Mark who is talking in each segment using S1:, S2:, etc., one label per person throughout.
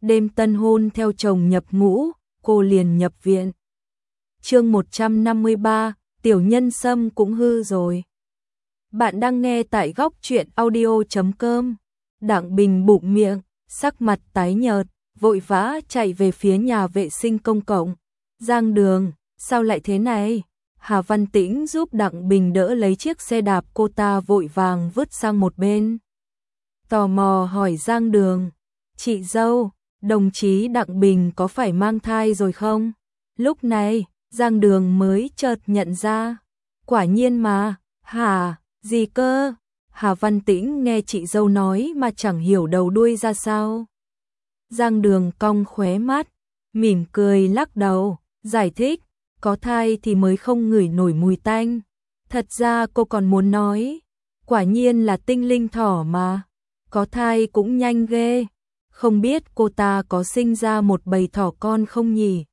S1: đêm tân hôn theo chồng nhập ngũ, cô liền nhập viện. Chương 153, tiểu nhân Sâm cũng hư rồi. Bạn đang nghe tại góc truyện audio.com. Đặng Bình bụng miệng, sắc mặt tái nhợt, vội vã chạy về phía nhà vệ sinh công cộng. Giang Đường, sao lại thế này? Hà Văn Tĩnh giúp Đặng Bình đỡ lấy chiếc xe đạp, cô ta vội vàng vứt sang một bên. Tò mò hỏi Giang Đường, chị dâu, đồng chí Đặng Bình có phải mang thai rồi không? Lúc này, Giang Đường mới chợt nhận ra. Quả nhiên mà, hả, gì cơ? Hà Văn Tĩnh nghe chị dâu nói mà chẳng hiểu đầu đuôi ra sao. Giang Đường cong khóe mắt, mỉm cười lắc đầu, giải thích, có thai thì mới không ngửi nổi mùi tanh. Thật ra cô còn muốn nói, quả nhiên là tinh linh thỏ mà, có thai cũng nhanh ghê. Không biết cô ta có sinh ra một bầy thỏ con không nhỉ?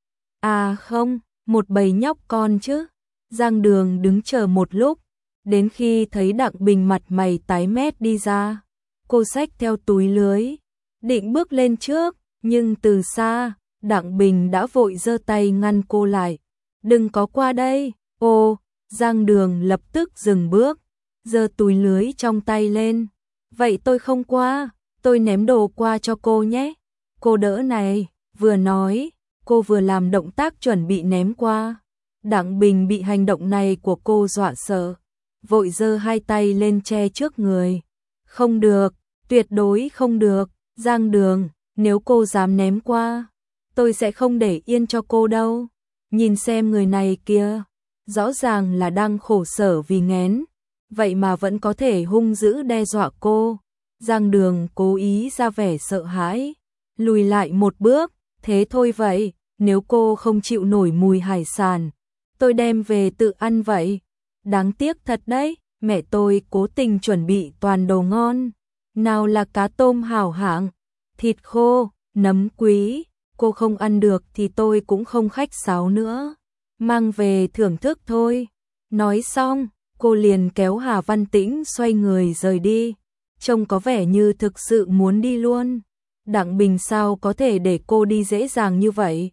S1: À không, một bầy nhóc con chứ. Giang Đường đứng chờ một lúc, đến khi thấy Đặng Bình mặt mày tái mét đi ra, cô xách theo túi lưới, định bước lên trước, nhưng từ xa, Đặng Bình đã vội giơ tay ngăn cô lại. Đừng có qua đây. Ô, Giang Đường lập tức dừng bước, giơ túi lưới trong tay lên. Vậy tôi không qua, tôi ném đồ qua cho cô nhé. Cô đỡ này, vừa nói, cô vừa làm động tác chuẩn bị ném qua. Đặng Bình bị hành động này của cô dọa sợ, vội giơ hai tay lên che trước người. Không được, tuyệt đối không được, Giang Đường, nếu cô dám ném qua, tôi sẽ không để yên cho cô đâu. Nhìn xem người này kia, rõ ràng là đang khổ sở vì nghén, vậy mà vẫn có thể hung dữ đe dọa cô. Giang Đường cố ý ra vẻ sợ hãi, lùi lại một bước, thế thôi vậy, nếu cô không chịu nổi mùi hải sản, tôi đem về tự ăn vậy. Đáng tiếc thật đấy, mẹ tôi cố tình chuẩn bị toàn đồ ngon, nào là cá tôm hảo hạng, thịt khô, nấm quý, cô không ăn được thì tôi cũng không khách sáo nữa, mang về thưởng thức thôi. Nói xong, cô liền kéo Hà Văn Tĩnh xoay người rời đi, trông có vẻ như thực sự muốn đi luôn. Đặng Bình sao có thể để cô đi dễ dàng như vậy?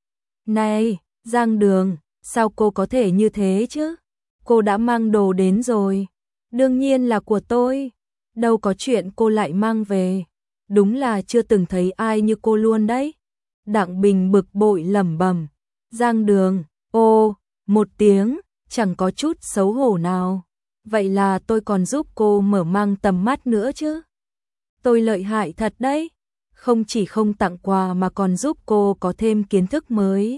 S1: Này, Giang Đường, sao cô có thể như thế chứ? Cô đã mang đồ đến rồi, đương nhiên là của tôi, đâu có chuyện cô lại mang về, đúng là chưa từng thấy ai như cô luôn đấy. Đặng Bình bực bội lẩm bẩm. Giang Đường, ô, một tiếng, chẳng có chút xấu hổ nào. Vậy là tôi còn giúp cô mở mang tầm mắt nữa chứ. Tôi lợi hại thật đấy, không chỉ không tặng quà mà còn giúp cô có thêm kiến thức mới.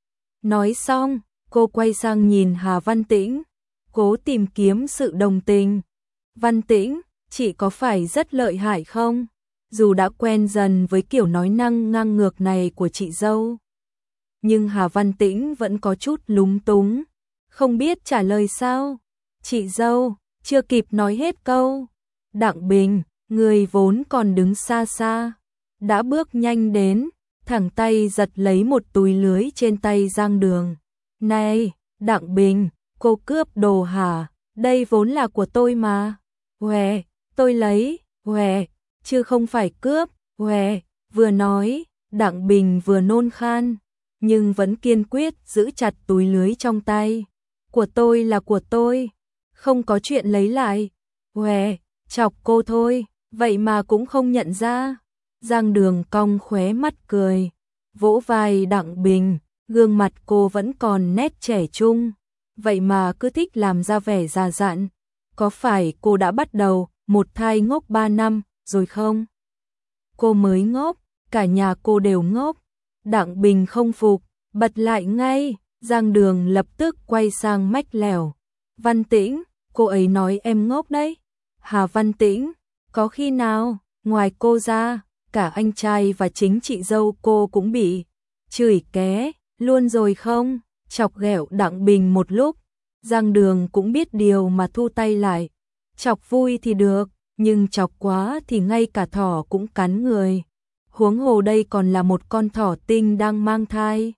S1: Nói xong, cô quay sang nhìn Hà Văn Tĩnh, cố tìm kiếm sự đồng tình. Văn Tĩnh, chị có phải rất lợi hại không? Dù đã quen dần với kiểu nói năng ngang ngược này của chị dâu, nhưng Hà Văn Tĩnh vẫn có chút lúng túng, không biết trả lời sao. Chị dâu, chưa kịp nói hết câu, Đặng Bình, người vốn còn đứng xa xa, đã bước nhanh đến, thẳng tay giật lấy một túi lưới trên tay Giang Đường. Này, Đặng Bình, cô cướp đồ hả? Đây vốn là của tôi mà. Huề, tôi lấy, huề, chứ không phải cướp, huề. Vừa nói, Đặng Bình vừa nôn khan, nhưng vẫn kiên quyết giữ chặt túi lưới trong tay. Của tôi là của tôi, không có chuyện lấy lại. Huề, chọc cô thôi, vậy mà cũng không nhận ra. Giang Đường cong khóe mắt cười, vỗ vai Đặng Bình, gương mặt cô vẫn còn nét trẻ trung, vậy mà cứ thích làm ra vẻ già dặn. Có phải cô đã bắt đầu một thai ngốc 3 năm rồi không? Cô mới ngốc, cả nhà cô đều ngốc. Đặng Bình không phục, bật lại ngay. Giang Đường lập tức quay sang mách lèo. Văn Tĩnh, cô ấy nói em ngốc đấy. Hà Văn Tĩnh, có khi nào, ngoài cô ra, cả anh trai và chính chị dâu cô cũng bị chửi ké luôn rồi không? Chọc ghẹo Đặng Bình một lúc, Giang Đường cũng biết điều mà thu tay lại. Chọc vui thì được, nhưng chọc quá thì ngay cả thỏ cũng cắn người. Huống hồ đây còn là một con thỏ tinh đang mang thai,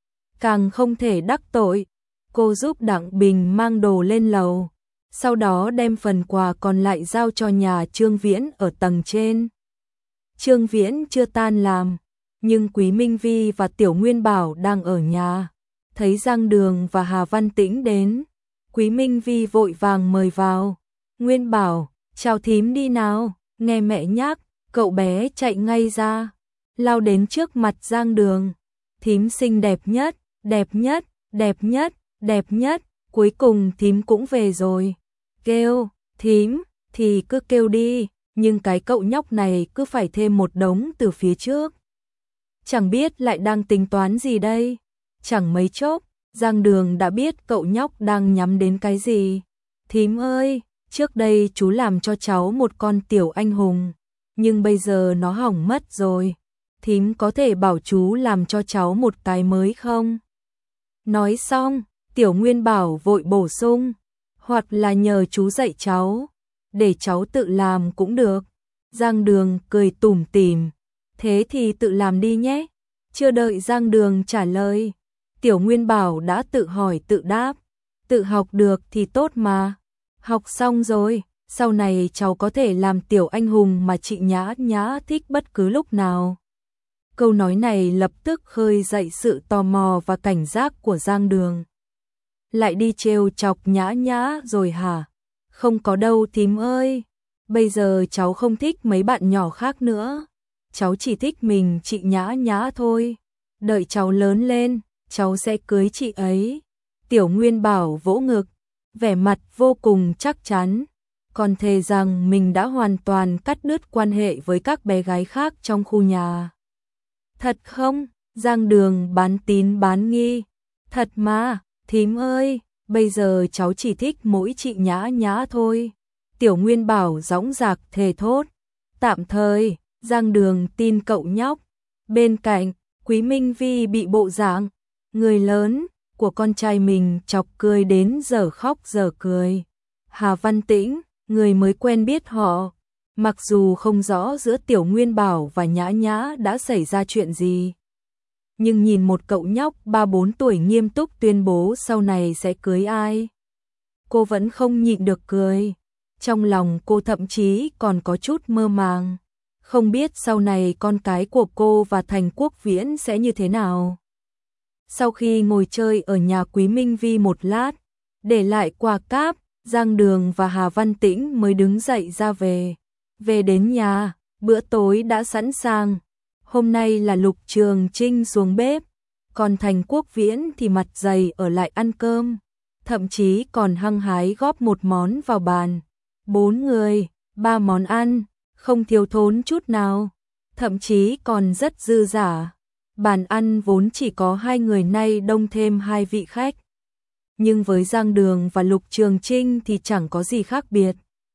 S1: càng không thể đắc tội. Cô giúp Đặng Bình mang đồ lên lầu, sau đó đem phần quà còn lại giao cho nhà Trương Viễn ở tầng trên. Trương Viễn chưa tan làm, nhưng Quý Minh Vi và Tiểu Nguyên Bảo đang ở nhà. Thấy Giang Đường và Hà Văn Tĩnh đến, Quý Minh Vi vội vàng mời vào. Nguyên Bảo, chào thím đi nào, nghe mẹ nhắc, cậu bé chạy ngay ra, lao đến trước mặt Giang Đường. Thím xinh đẹp nhất, đẹp nhất, đẹp nhất, đẹp nhất, cuối cùng thím cũng về rồi. Kêu, thím, thì cứ kêu đi, nhưng cái cậu nhóc này cứ phải thêm một đống từ phía trước. Chẳng biết lại đang tính toán gì đây. Chẳng mấy chốc, Giang Đường đã biết cậu nhóc đang nhắm đến cái gì. Thím ơi, trước đây chú làm cho cháu một con tiểu anh hùng, nhưng bây giờ nó hỏng mất rồi. Thím có thể bảo chú làm cho cháu một cái mới không? Nói xong, Tiểu Nguyên Bảo vội bổ sung, hoặc là nhờ chú dạy cháu, để cháu tự làm cũng được. Giang Đường cười tủm tỉm, thế thì tự làm đi nhé. Chưa đợi Giang Đường trả lời, Tiểu Nguyên Bảo đã tự hỏi tự đáp, tự học được thì tốt mà. Học xong rồi, sau này cháu có thể làm tiểu anh hùng mà chị Nhã Nhã thích bất cứ lúc nào. Câu nói này lập tức khơi dậy sự tò mò và cảnh giác của Giang Đường. Lại đi trêu chọc Nhã Nhã rồi hả? Không có đâu thím ơi, bây giờ cháu không thích mấy bạn nhỏ khác nữa. Cháu chỉ thích mình chị Nhã Nhã thôi. Đợi cháu lớn lên, cháu sẽ cưới chị ấy. Tiểu Nguyên Bảo vỗ ngực, vẻ mặt vô cùng chắc chắn. Còn thề rằng mình đã hoàn toàn cắt đứt quan hệ với các bé gái khác trong khu nhà. Thật không? Giang Đường bán tín bán nghi. Thật mà, thím ơi, bây giờ cháu chỉ thích mỗi chị Nhã Nhã thôi. Tiểu Nguyên Bảo dõng dạc thề thốt. Tạm thời, Giang Đường tin cậu nhóc. Bên cạnh, Quý Minh Vi bị bộ dạng người lớn của con trai mình chọc cười đến giờ khóc giờ cười. Hà Văn Tĩnh, người mới quen biết họ, mặc dù không rõ giữa Tiểu Nguyên Bảo và Nhã Nhã đã xảy ra chuyện gì, nhưng nhìn một cậu nhóc 3-4 tuổi nghiêm túc tuyên bố sau này sẽ cưới ai, cô vẫn không nhịn được cười. Trong lòng cô thậm chí còn có chút mơ màng, không biết sau này con cái của cô và Thành Quốc Viễn sẽ như thế nào. Sau khi ngồi chơi ở nhà Quý Minh Vi một lát, để lại quà cáp, Giang Đường và Hà Văn Tĩnh mới đứng dậy ra về. Về đến nhà, bữa tối đã sẵn sàng. Hôm nay là Lục Trường Trinh xuống bếp, còn Thành Quốc Viễn thì mặt dày ở lại ăn cơm, thậm chí còn hăng hái góp một món vào bàn. 4 người, 3 món ăn, không thiếu thốn chút nào, thậm chí còn rất dư dả. Bàn ăn vốn chỉ có 2 người nay đông thêm 2 vị khách. Nhưng với Giang Đường và Lục Trường Trinh thì chẳng có gì khác biệt.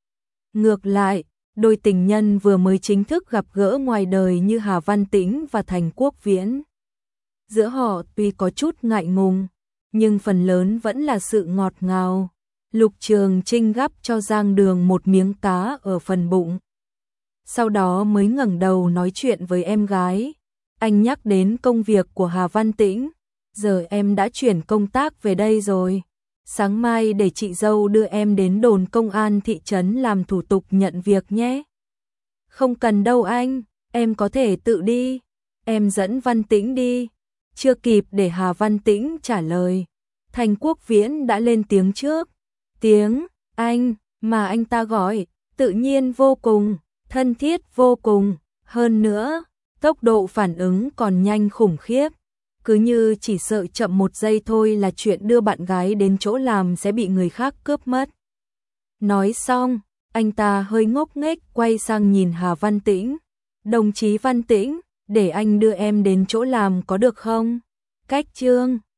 S1: Ngược lại, đôi tình nhân vừa mới chính thức gặp gỡ ngoài đời như Hà Văn Tĩnh và Thành Quốc Viễn. Giữa họ tuy có chút ngại ngùng, nhưng phần lớn vẫn là sự ngọt ngào. Lục Trường Trinh gắp cho Giang Đường một miếng cá ở phần bụng. Sau đó mới ngẩng đầu nói chuyện với em gái. Anh nhắc đến công việc của Hà Văn Tĩnh. Giờ em đã chuyển công tác về đây rồi. Sáng mai để chị dâu đưa em đến đồn công an thị trấn làm thủ tục nhận việc nhé. Không cần đâu anh, em có thể tự đi. Em dẫn Văn Tĩnh đi. Chưa kịp để Hà Văn Tĩnh trả lời, Thành Quốc Viễn đã lên tiếng trước. Tiếng anh mà anh ta gọi tự nhiên vô cùng, thân thiết vô cùng, hơn nữa, tốc độ phản ứng còn nhanh khủng khiếp. Cứ như chỉ sợ chậm 1 giây thôi là chuyện đưa bạn gái đến chỗ làm sẽ bị người khác cướp mất. Nói xong, anh ta hơi ngốc nghếch quay sang nhìn Hà Văn Tĩnh. Đồng chí Văn Tĩnh, để anh đưa em đến chỗ làm có được không? Cách Trương